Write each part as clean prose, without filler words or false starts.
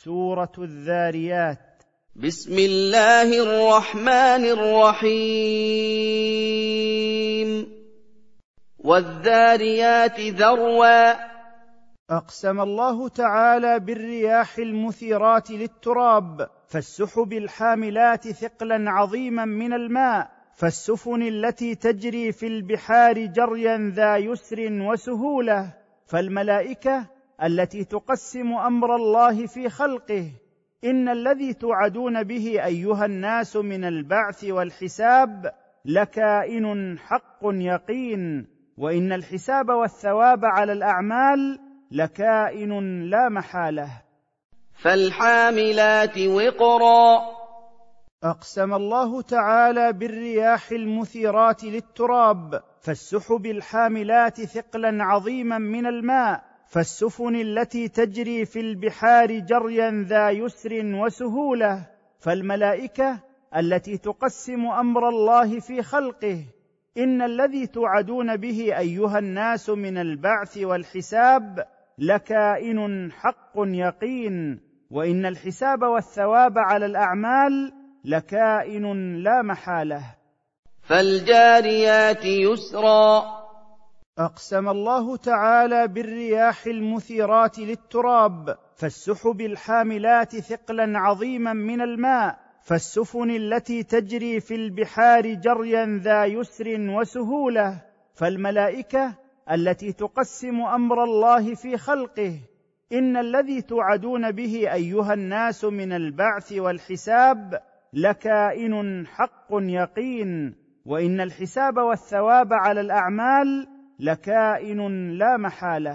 سورة الذاريات. بسم الله الرحمن الرحيم. والذاريات ذروا. أقسم الله تعالى بالرياح المثيرات للتراب، فالسحب الحاملات ثقلا عظيما من الماء، فالسفن التي تجري في البحار جريا ذا يسر وسهولة، فالملائكة التي تقسم أمر الله في خلقه. إن الذي توعدون به أيها الناس من البعث والحساب لكائن حق يقين، وإن الحساب والثواب على الأعمال لكائن لا محالة. فالحاملات وقرا. أقسم الله تعالى بالرياح المثيرات للتراب، فالسحب الحاملات ثقلا عظيما من الماء، فالسفن التي تجري في البحار جريا ذا يسر وسهولة، فالملائكة التي تقسم أمر الله في خلقه. إن الذي توعدون به أيها الناس من البعث والحساب لكائن حق يقين، وإن الحساب والثواب على الأعمال لكائن لا محالة. فالجاريات يسرا. أقسم الله تعالى بالرياح المثيرات للتراب، فالسحب الحاملات ثقلا عظيما من الماء، فالسفن التي تجري في البحار جريا ذا يسر وسهولة، فالملائكة التي تقسم أمر الله في خلقه. إن الذي توعدون به أيها الناس من البعث والحساب لكائن حق يقين، وإن الحساب والثواب على الأعمال لكائن لا محالة.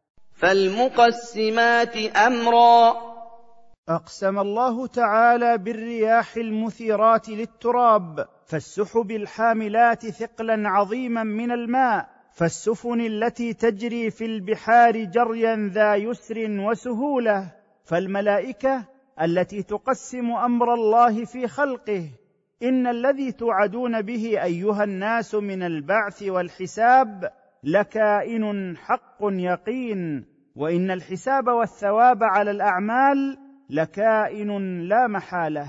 فالمقسمات أمرا. أقسم الله تعالى بالرياح المثيرات للتراب، فالسحب الحاملات ثقلا عظيما من الماء، فالسفن التي تجري في البحار جريا ذا يسر وسهولة، فالملائكة التي تقسم أمر الله في خلقه. إن الذي توعدون به أيها الناس من البعث والحساب لكائن حق يقين، وإن الحساب والثواب على الأعمال لكائن لا محالة.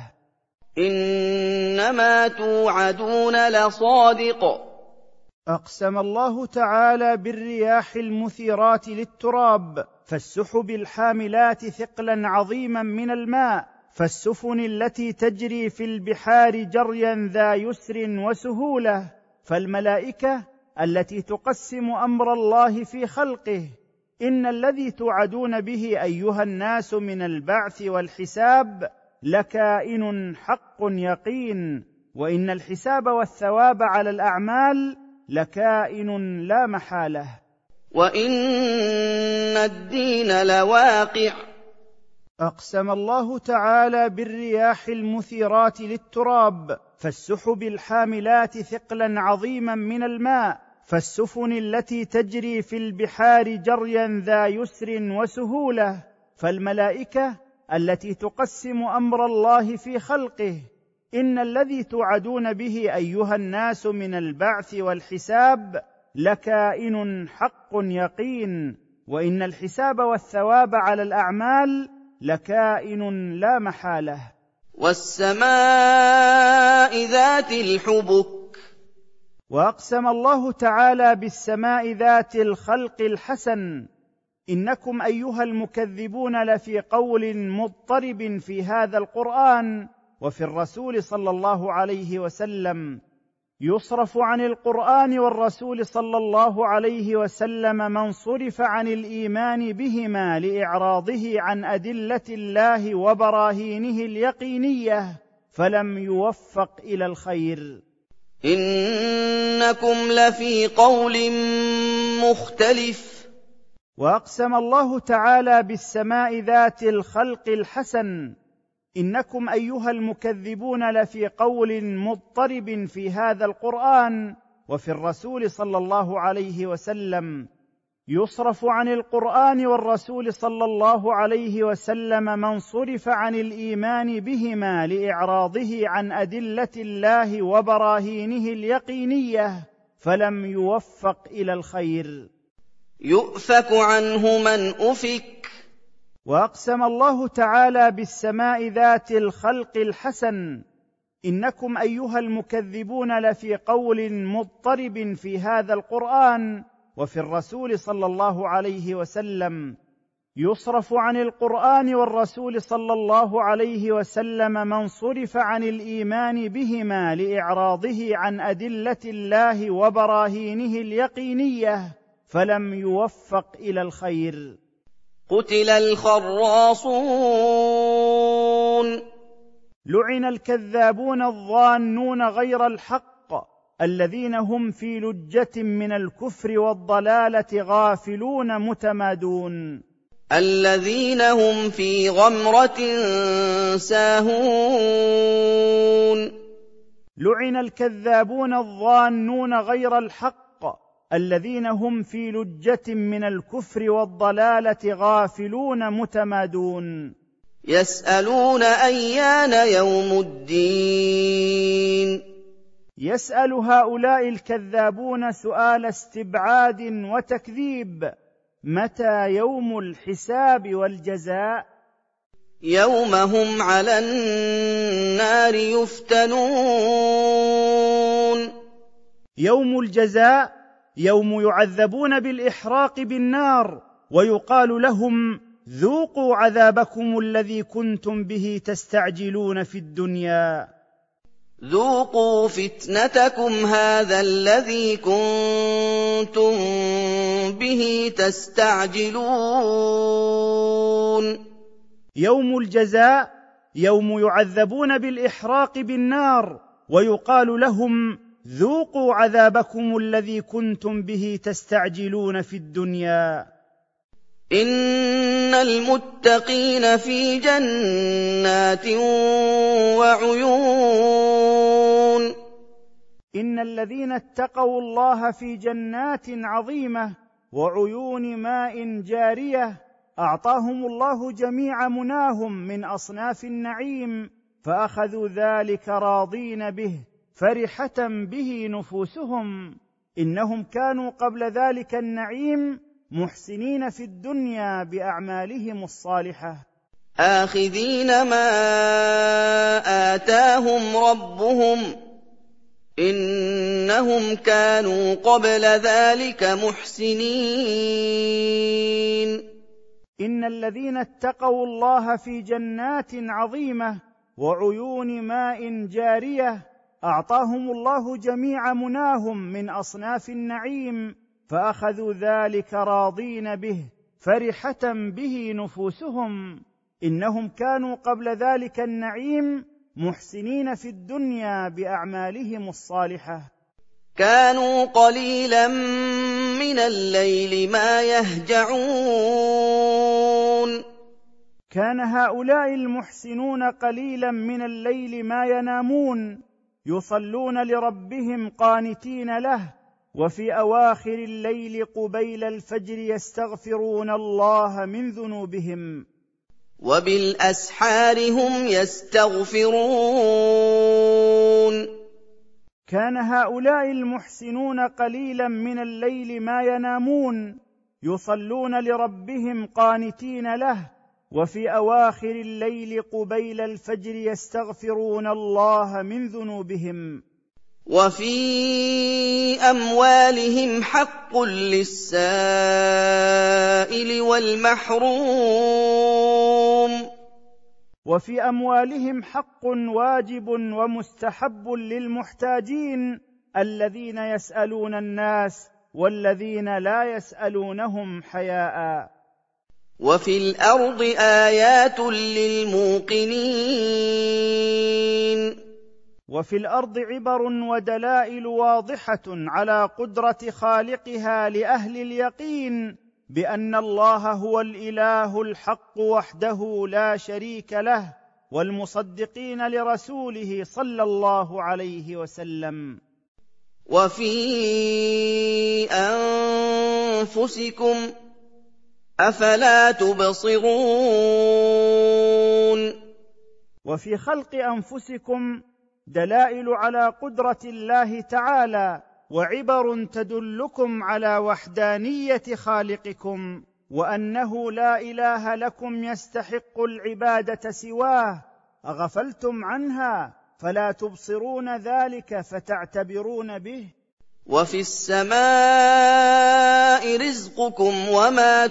إنما توعدون لصادق. أقسم الله تعالى بالرياح المثيرات للتراب، فالسحب الحاملات ثقلا عظيما من الماء، فالسفن التي تجري في البحار جريا ذا يسر وسهولة، فالملائكة التي تقسم أمر الله في خلقه. إن الذي توعدون به أيها الناس من البعث والحساب لكائن حق يقين، وإن الحساب والثواب على الأعمال لكائن لا محالة. وإن الدين لواقع. أقسم الله تعالى بالرياح المثيرات للتراب، فالسحب الحاملات ثقلا عظيما من الماء، فالسفن التي تجري في البحار جريا ذا يسر وسهولة، فالملائكة التي تقسم أمر الله في خلقه. إن الذي توعدون به أيها الناس من البعث والحساب لكائن حق يقين، وإن الحساب والثواب على الأعمال لكائن لا محالة. والسماء ذات الحبك. وأقسم الله تعالى بالسماء ذات الخلق الحسن. إنكم أيها المكذبون لفي قول مضطرب في هذا القرآن وفي الرسول صلى الله عليه وسلم. يصرف عن القرآن والرسول صلى الله عليه وسلم من صرف عن الإيمان بهما لإعراضه عن أدلة الله وبراهينه اليقينية، فلم يوفق إلى الخير. إنكم لفي قول مختلف. وأقسم الله تعالى بالسماء ذات الخلق الحسن. إنكم أيها المكذبون لفي قول مضطرب في هذا القرآن وفي الرسول صلى الله عليه وسلم. يصرف عن القرآن والرسول صلى الله عليه وسلم من صرف عن الإيمان بهما لإعراضه عن أدلة الله وبراهينه اليقينية، فلم يوفق إلى الخير. يؤفك عنه من أفك. واقسم الله تعالى بالسماء ذات الخلق الحسن انكم ايها المكذبون لفي قول مضطرب في هذا القران وفي الرسول صلى الله عليه وسلم. يصرف عن القران والرسول صلى الله عليه وسلم من صرف عن الايمان بهما لاعراضه عن ادله الله وبراهينه اليقينيه فلم يوفق الى الخير. قتل الخراصون. لعن الكذابون الظانون غير الحق الذين هم في لجة من الكفر والضلالة غافلون متمادون. الذين هم في غمرة ساهون. لعن الكذابون الظانون غير الحق الذين هم في لجة من الكفر والضلالة غافلون متمادون. يسألون أيان يوم الدين. يسأل هؤلاء الكذابون سؤال استبعاد وتكذيب: متى يوم الحساب والجزاء؟ يوم هم على النار يفتنون. يوم الجزاء يوم يعذبون بالإحراق بالنار ويقال لهم: ذوقوا عذابكم الذي كنتم به تستعجلون في الدنيا. ذوقوا فتنتكم هذا الذي كنتم به تستعجلون. يوم الجزاء يوم يعذبون بالإحراق بالنار ويقال لهم: ذوقوا عذابكم الذي كنتم به تستعجلون في الدنيا. إن المتقين في جنات وعيون. إن الذين اتقوا الله في جنات عظيمة وعيون ماء جارية أعطاهم الله جميع مناهم من أصناف النعيم فأخذوا ذلك راضين به فرحة به نفوسهم. إنهم كانوا قبل ذلك النعيم محسنين في الدنيا بأعمالهم الصالحة آخذين ما آتاهم ربهم إنهم كانوا قبل ذلك محسنين. إن الذين اتقوا الله في جنات عظيمة وعيون ماء جارية أعطاهم الله جميع مناهم من أصناف النعيم فأخذوا ذلك راضين به فرحة به نفوسهم. إنهم كانوا قبل ذلك النعيم محسنين في الدنيا بأعمالهم الصالحة كانوا قليلا من الليل ما يهجعون. كان هؤلاء المحسنون قليلا من الليل ما ينامون يصلون لربهم قانتين له وفي أواخر الليل قبيل الفجر يستغفرون الله من ذنوبهم وبالأسحار هم يستغفرون. كان هؤلاء المحسنون قليلا من الليل ما ينامون يصلون لربهم قانتين له وفي أواخر الليل قبيل الفجر يستغفرون الله من ذنوبهم وفي أموالهم حق للسائل والمحروم. وفي أموالهم حق واجب ومستحب للمحتاجين الذين يسألون الناس والذين لا يسألونهم حياء. وفي الأرض آيات للموقنين. وفي الأرض عبر ودلائل واضحة على قدرة خالقها لأهل اليقين بأن الله هو الإله الحق وحده لا شريك له والمصدقين لرسوله صلى الله عليه وسلم. وفي أنفسكم أفلا تبصرون. وفي خلق أنفسكم دلائل على قدرة الله تعالى وعبر تدلكم على وحدانية خالقكم وأنه لا إله لكم يستحق العبادة سواه، أغفلتم عنها فلا تبصرون ذلك فتعتبرون به. وفي السماء رزقكم وما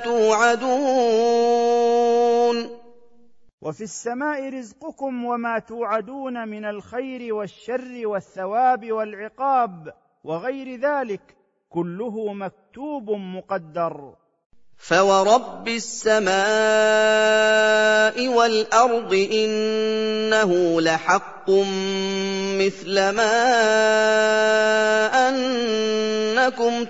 توعدون. وفي السماء رزقكم وما توعدون من الخير والشر والثواب والعقاب وغير ذلك كله مكتوب مقدر. فورب السماء والأرض إنه لحق مثل ما أنكم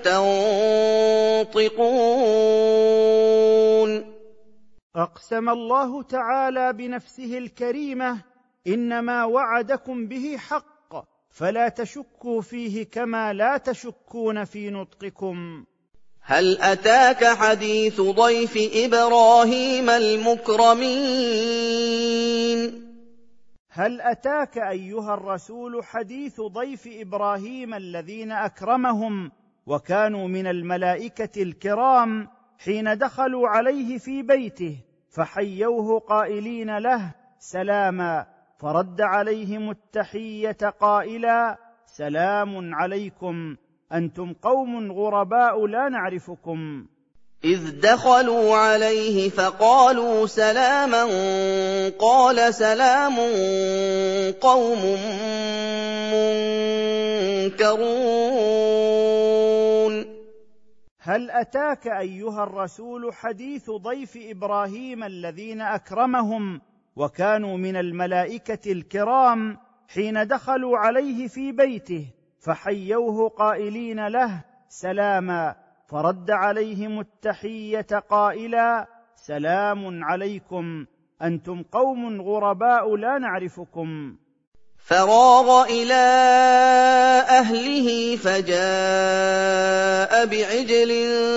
تنطقون. أقسم الله تعالى بنفسه الكريمة: إنما وعدكم به حق فلا تشكوا فيه كما لا تشكون في نطقكم. هل أتاك حديث ضيف إبراهيم المكرمين؟ هل أتاك أيها الرسول حديث ضيف إبراهيم الذين أكرمهم وكانوا من الملائكة الكرام حين دخلوا عليه في بيته فحيوه قائلين له سلاما، فرد عليهم التحية قائلا: سلام عليكم، أنتم قوم غرباء لا نعرفكم. إذ دخلوا عليه فقالوا سلاما قال سلام قوم منكرون. هل أتاك أيها الرسول حديث ضيف إبراهيم الذين أكرمهم وكانوا من الملائكة الكرام حين دخلوا عليه في بيته فحيوه قائلين له سلاما، فرد عليهم التحية قائلا: سلام عليكم، أنتم قوم غرباء لا نعرفكم. فراغ إلى أهله فجاء بعجل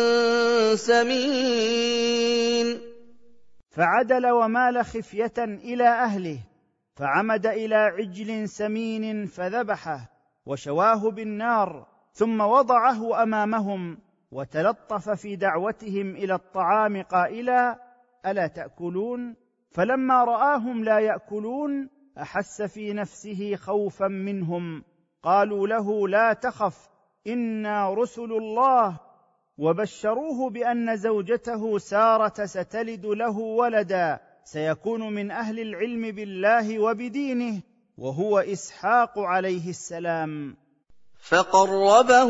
سمين. فعدل ومال خفية إلى أهله، فعمد إلى عجل سمين فذبحه وشواه بالنار، ثم وضعه أمامهم وتلطف في دعوتهم إلى الطعام قائلا: ألا تأكلون؟ فلما رآهم لا يأكلون أحس في نفسه خوفا منهم، قالوا له: لا تخف، إنا رسل الله، وبشروه بأن زوجته سارة ستلد له ولدا سيكون من أهل العلم بالله وبدينه، وهو إسحاق عليه السلام. فقربه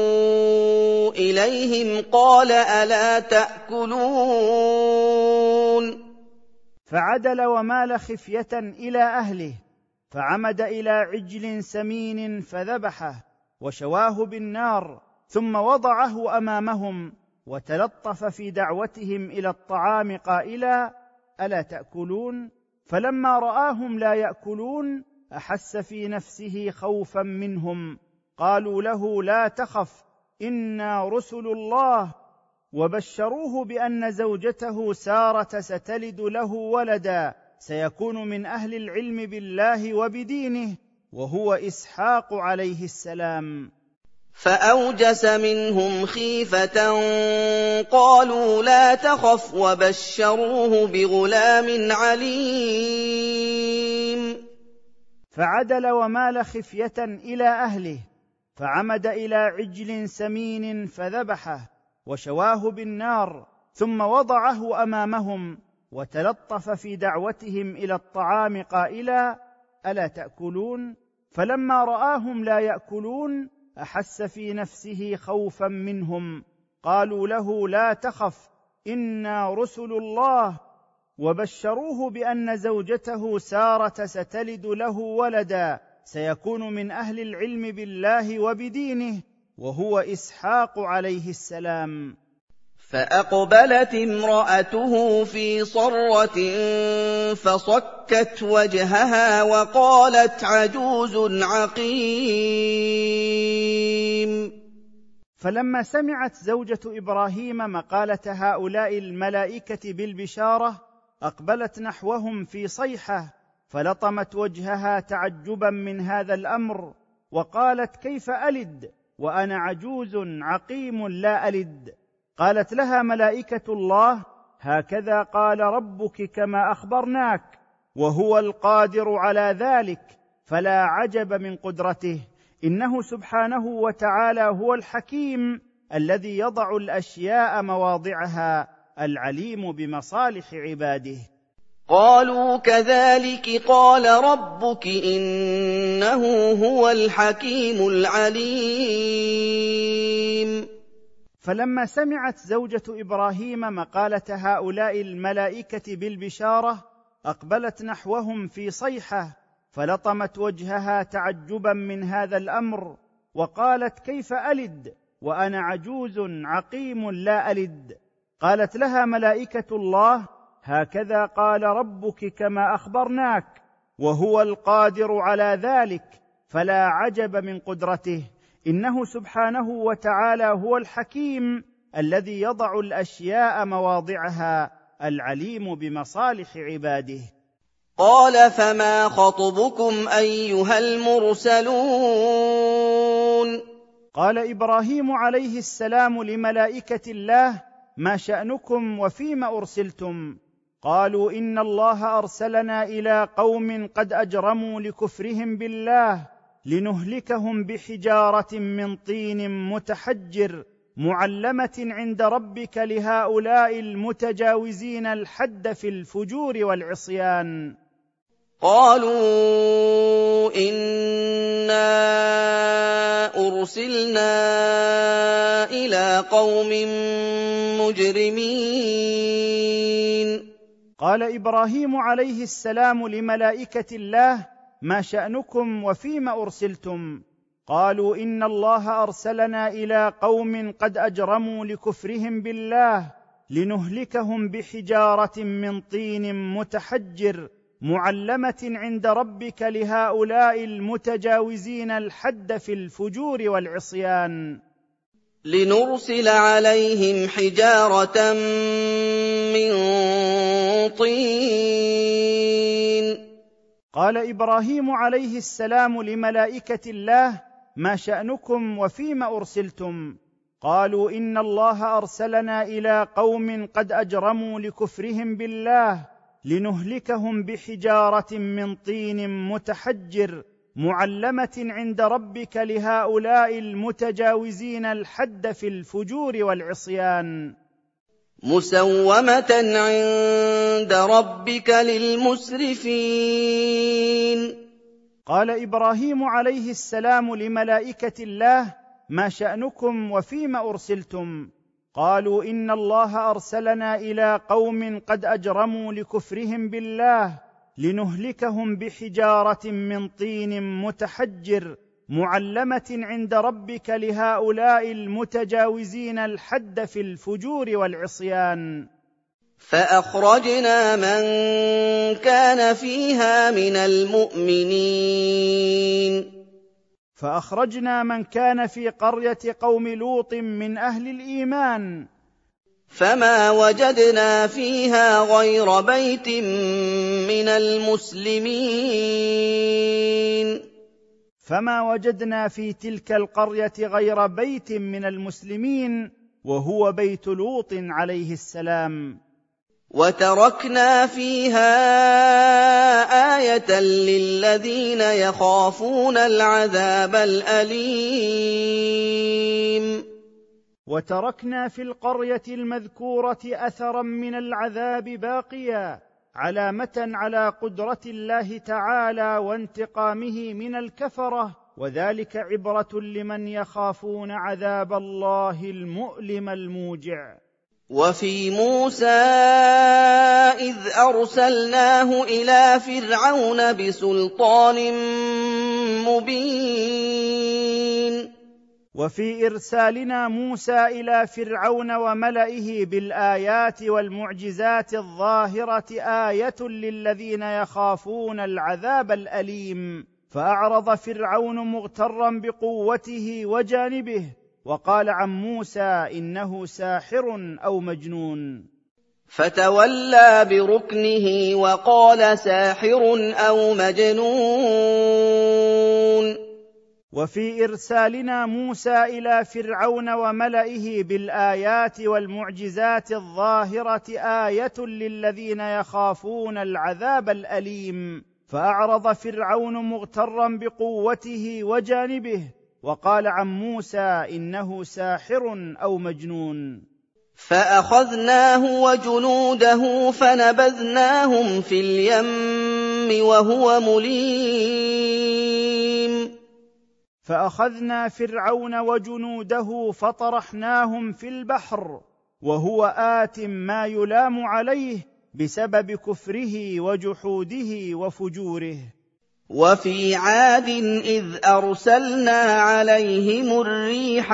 إليهم قال: ألا تأكلون؟ فعدل ومال خفية إلى أهله، فعمد إلى عجل سمين فذبحه وشواه بالنار، ثم وضعه أمامهم وتلطف في دعوتهم إلى الطعام قائلا: ألا تأكلون؟ فلما رآهم لا يأكلون أحس في نفسه خوفا منهم، قالوا له: لا تخف، إنا رسل الله، وبشروه بأن زوجته سارة ستلد له ولدا سيكون من أهل العلم بالله وبدينه، وهو إسحاق عليه السلام. فأوجس منهم خيفة قالوا: لا تخف، وبشروه بغلام عليم. فعدل ومال خفية إلى أهله، فعمد إلى عجل سمين فذبحه وشواه بالنار، ثم وضعه أمامهم وتلطف في دعوتهم إلى الطعام قائلا: ألا تأكلون؟ فلما رآهم لا يأكلون أحس في نفسه خوفا منهم، قالوا له: لا تخف، إنا رسل الله، وبشروه بأن زوجته سارة ستلد له ولدا سيكون من أهل العلم بالله وبدينه، وهو إسحاق عليه السلام. فأقبلت امرأته في صرة فصكت وجهها وقالت: عجوز عقيم. فلما سمعت زوجة إبراهيم مقالة هؤلاء الملائكة بالبشارة أقبلت نحوهم في صيحة، فلطمت وجهها تعجبا من هذا الأمر، وقالت: كيف ألد وأنا عجوز عقيم لا ألد؟ قالت لها ملائكة الله: هكذا قال ربك كما أخبرناك، وهو القادر على ذلك، فلا عجب من قدرته، إنه سبحانه وتعالى هو الحكيم الذي يضع الأشياء مواضعها، العليم بمصالح عباده. قالوا كذلك قال ربك إنه هو الحكيم العليم. فلما سمعت زوجة إبراهيم مقالة هؤلاء الملائكة بالبشارة أقبلت نحوهم في صيحة، فلطمت وجهها تعجبا من هذا الأمر، وقالت: كيف ألد وأنا عجوز عقيم لا ألد؟ قالت لها ملائكة الله: هكذا قال ربك كما أخبرناك، وهو القادر على ذلك، فلا عجب من قدرته، إنه سبحانه وتعالى هو الحكيم الذي يضع الأشياء مواضعها، العليم بمصالح عباده. قال فما خطبكم أيها المرسلون؟ قال إبراهيم عليه السلام لملائكة الله: ما شأنكم وفيم أرسلتم؟ قالوا: إن الله أرسلنا إلى قوم قد أجرموا لكفرهم بالله لنهلكهم بحجارة من طين متحجر معلمة عند ربك لهؤلاء المتجاوزين الحد في الفجور والعصيان. قالوا إنا أرسلنا إلى قوم مجرمين. قال إبراهيم عليه السلام لملائكة الله: ما شأنكم وفيم أرسلتم؟ قالوا: إن الله أرسلنا إلى قوم قد أجرموا لكفرهم بالله لنهلكهم بحجارة من طين متحجر معلمة عند ربك لهؤلاء المتجاوزين الحد في الفجور والعصيان. لنرسل عليهم حجارة من طين. قال إبراهيم عليه السلام لملائكة الله: ما شأنكم وفيم أرسلتم؟ قالوا: إن الله أرسلنا إلى قوم قد أجرموا لكفرهم بالله لنهلكهم بحجارة من طين متحجر معلمة عند ربك لهؤلاء المتجاوزين الحد في الفجور والعصيان. مسومة عند ربك للمسرفين. قال إبراهيم عليه السلام لملائكة الله: ما شأنكم وفيم أرسلتم؟ قالوا: إن الله أرسلنا إلى قوم قد أجرموا لكفرهم بالله لنهلكهم بحجارة من طين متحجر معلمة عند ربك لهؤلاء المتجاوزين الحد في الفجور والعصيان. فأخرجنا من كان فيها من المؤمنين. فأخرجنا من كان في قرية قوم لوط من أهل الإيمان، فما وجدنا فيها غير بيت من المسلمين. فما وجدنا في تلك القرية غير بيت من المسلمين، وهو بيت لوط عليه السلام. وتركنا فيها آية للذين يخافون العذاب الأليم. وتركنا في القرية المذكورة أثرا من العذاب باقيا، علامة على قدرة الله تعالى وانتقامه من الكفرة، وذلك عبرة لمن يخافون عذاب الله المؤلم الموجع. وفي موسى إذ أرسلناه إلى فرعون بسلطان مبين. وفي إرسالنا موسى إلى فرعون وملئه بالآيات والمعجزات الظاهرة آية للذين يخافون العذاب الأليم، فأعرض فرعون مغترا بقوته وجانبه، وقال عن موسى: إنه ساحر أو مجنون. فتولى بركنه وقال: ساحر أو مجنون. وفي إرسالنا موسى إلى فرعون وملئه بالآيات والمعجزات الظاهرة آية للذين يخافون العذاب الأليم، فأعرض فرعون مغترا بقوته وجانبه، وقال عن موسى إنه ساحر أو مجنون. فأخذناه وجنوده فنبذناهم في اليم وهو مليم. فأخذنا فرعون وجنوده فطرحناهم في البحر وهو آت ما يلام عليه بسبب كفره وجحوده وفجوره. وفي عاد إذ أرسلنا عليهم الريح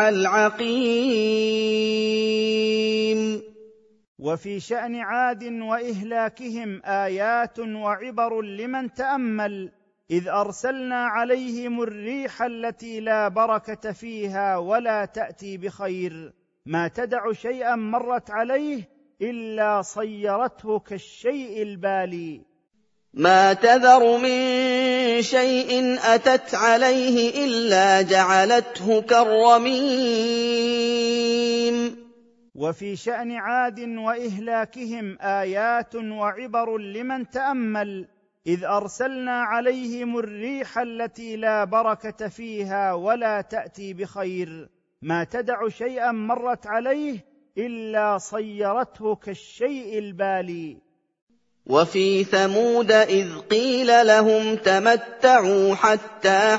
العقيم. وفي شأن عاد وإهلاكهم آيات وعبر لمن تأمل، إذ أرسلنا عليهم الريح التي لا بركة فيها ولا تأتي بخير، ما تدع شيئا مرت عليه إلا صيرته كالشيء البالي. ما تذر من شيء أتت عليه إلا جعلته كالرميم. وفي شأن عاد وإهلاكهم آيات وعبر لمن تأمل، إذ أرسلنا عليهم الريح التي لا بركة فيها ولا تأتي بخير، ما تدع شيئا مرت عليه إلا صيرته كالشيء البالي. وفي ثمود إذ قيل لهم تمتعوا حتى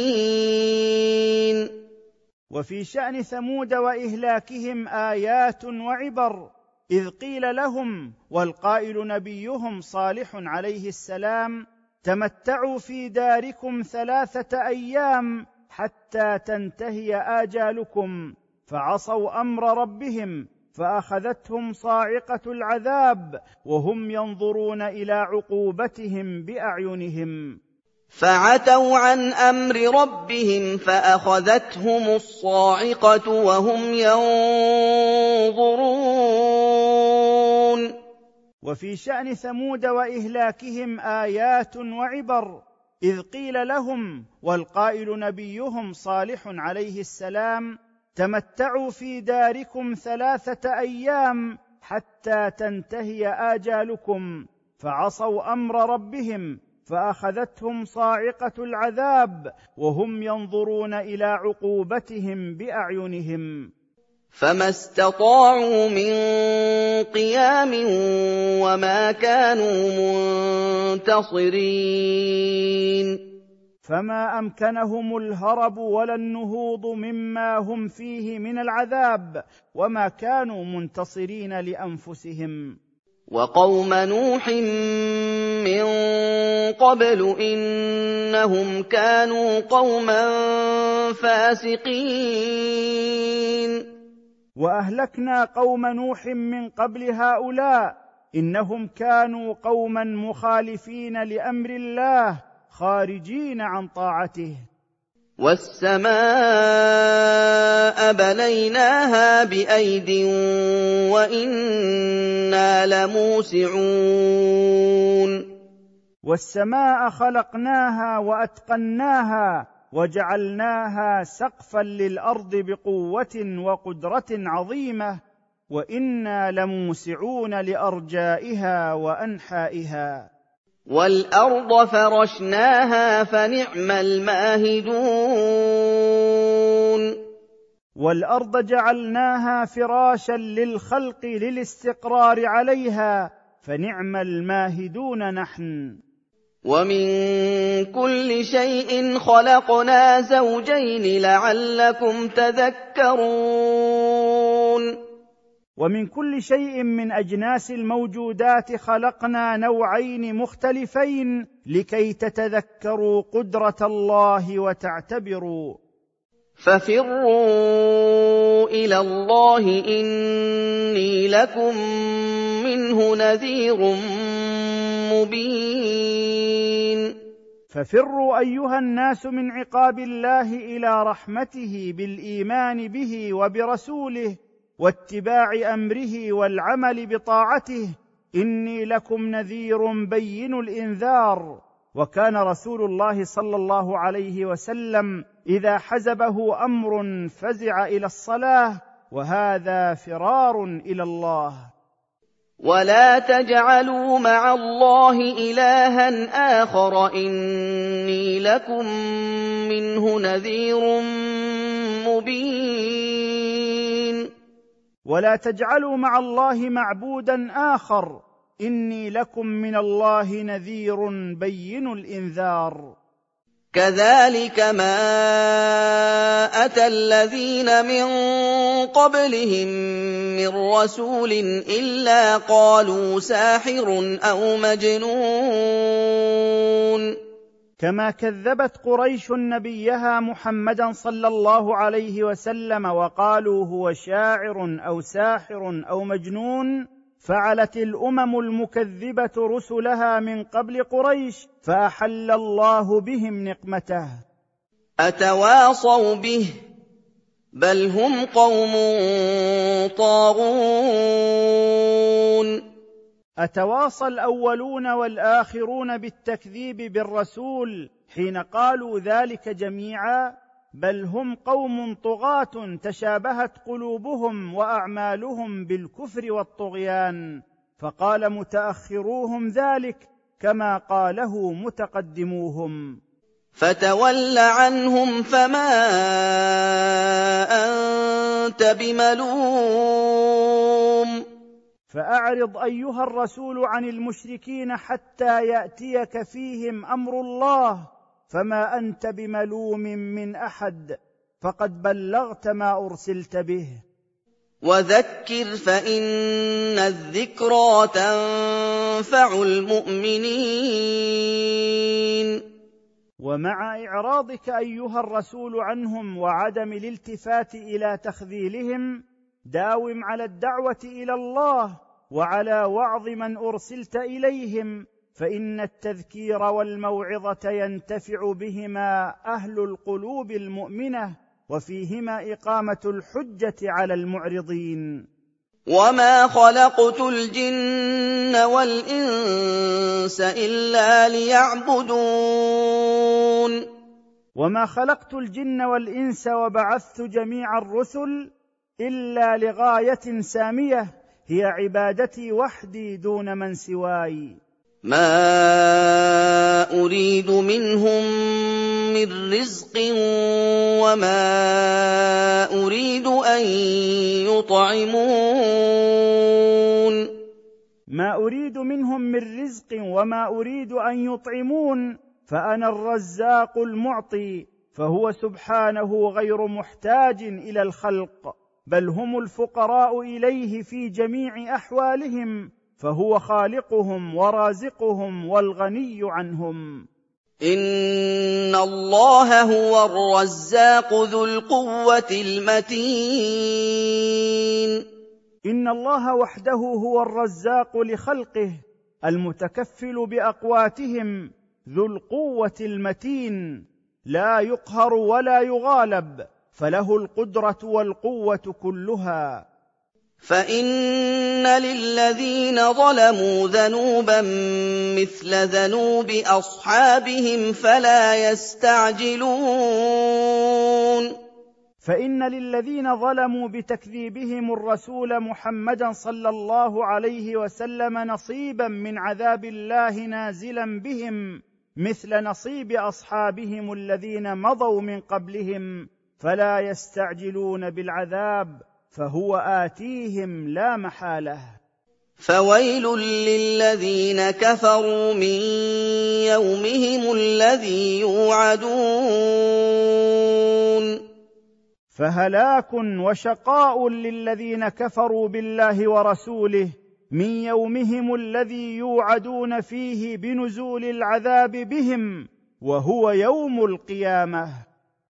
حين. وفي شأن ثمود وإهلاكهم آيات وعبر، إذ قيل لهم والقائل نبيهم صالح عليه السلام: تمتعوا في داركم 3 أيام حتى تنتهي آجالكم، فعصوا أمر ربهم فأخذتهم صاعقة العذاب وهم ينظرون إلى عقوبتهم بأعينهم. فعتوا عن أمر ربهم فأخذتهم الصاعقة وهم ينظرون. وفي شأن ثمود وإهلاكهم آيات وعبر، إذ قيل لهم والقائل نبيهم صالح عليه السلام: تمتعوا في داركم 3 أيام حتى تنتهي آجالكم، فعصوا أمر ربهم فأخذتهم صاعقة العذاب وهم ينظرون إلى عقوبتهم بأعينهم. فما استطاعوا من قيام وما كانوا منتصرين. فما أمكنهم الهرب ولا النهوض مما هم فيه من العذاب، وما كانوا منتصرين لأنفسهم. وقوم نوح من قبل إنهم كانوا قوما فاسقين. وأهلكنا قوم نوح من قبل هؤلاء إنهم كانوا قوما مخالفين لأمر الله خارجين عن طاعته. والسماء بنيناها بأيد وإنا لموسعون. والسماء خلقناها وأتقناها وجعلناها سقفا للأرض بقوة وقدرة عظيمة، وإنا لموسعون لأرجائها وأنحائها. والأرض فرشناها فنعم الماهدون. والأرض جعلناها فراشا للخلق للاستقرار عليها، فنعم الماهدون نحن. ومن كل شيء خلقنا زوجين لعلكم تذكرون. ومن كل شيء من أجناس الموجودات خلقنا نوعين مختلفين لكي تتذكروا قدرة الله وتعتبروا. ففروا إلى الله إني لكم منه نذير مبين. ففروا أيها الناس من عقاب الله إلى رحمته بالإيمان به وبرسوله واتباع أمره والعمل بطاعته، إني لكم نذير بين الإنذار. وكان رسول الله صلى الله عليه وسلم اذا حزبه امر فزع الى الصلاه، وهذا فرار الى الله. ولا تجعلوا مع الله إلها آخر إني لكم منه نذير مبين. ولا تجعلوا مع الله معبودا آخر إني لكم من الله نذير بين الإنذار. كذلك ما أتى الذين من قبلهم من رسول إلا قالوا ساحر أو مجنون. كما كذبت قريش نبيها محمدا صلى الله عليه وسلم وقالوا هو شاعر أو ساحر أو مجنون، فعلت الأمم المكذبة رسلها من قبل قريش، فأحل الله بهم نقمته. أتواصوا به بل هم قوم طاغون. أتواصى الأولون والآخرون بالتكذيب بالرسول حين قالوا ذلك جميعا؟ بل هم قوم طغاة تشابهت قلوبهم وأعمالهم بالكفر والطغيان، فقال متأخروهم ذلك كما قاله متقدموهم. فتول عنهم فما أنت بملوم. فأعرض أيها الرسول عن المشركين حتى يأتيك فيهم أمر الله، فما أنت بملوم من أحد، فقد بلغت ما أرسلت به. وذكر فإن الذكرى تنفع المؤمنين. ومع إعراضك أيها الرسول عنهم وعدم الالتفات إلى تخذيلهم، داوم على الدعوة إلى الله وعلى وعظ من أرسلت إليهم، فإن التذكير والموعظة ينتفع بهما أهل القلوب المؤمنة، وفيهما إقامة الحجة على المعرضين. وما خلقت الجن والإنس إلا ليعبدون. وما خلقت الجن والإنس وبعثت جميع الرسل إلا لغاية سامية، هي عبادتي وحدي دون من سواي. ما أريد منهم من رزق وما أريد أن يطعمون. ما أريد منهم من رزق وما أريد أن يطعمون، فأنا الرزاق المعطي، فهو سبحانه غير محتاج إلى الخلق، بل هم الفقراء إليه في جميع أحوالهم، فهو خالقهم ورازقهم والغني عنهم. إن الله هو الرزاق ذو القوة المتين. إن الله وحده هو الرزاق لخلقه المتكفل بأقواتهم، ذو القوة المتين، لا يقهر ولا يغالب، فله القدرة والقوة كلها. فإن للذين ظلموا ذنوبا مثل ذنوب أصحابهم فلا يستعجلون. فإن للذين ظلموا بتكذيبهم الرسول محمدا صلى الله عليه وسلم نصيبا من عذاب الله نازلا بهم مثل نصيب أصحابهم الذين مضوا من قبلهم، فلا يستعجلون بالعذاب، فهو آتيهم لا محالة. فويل للذين كفروا من يومهم الذي يوعدون. فهلاك وشقاء للذين كفروا بالله ورسوله من يومهم الذي يوعدون فيه بنزول العذاب بهم، وهو يوم القيامة.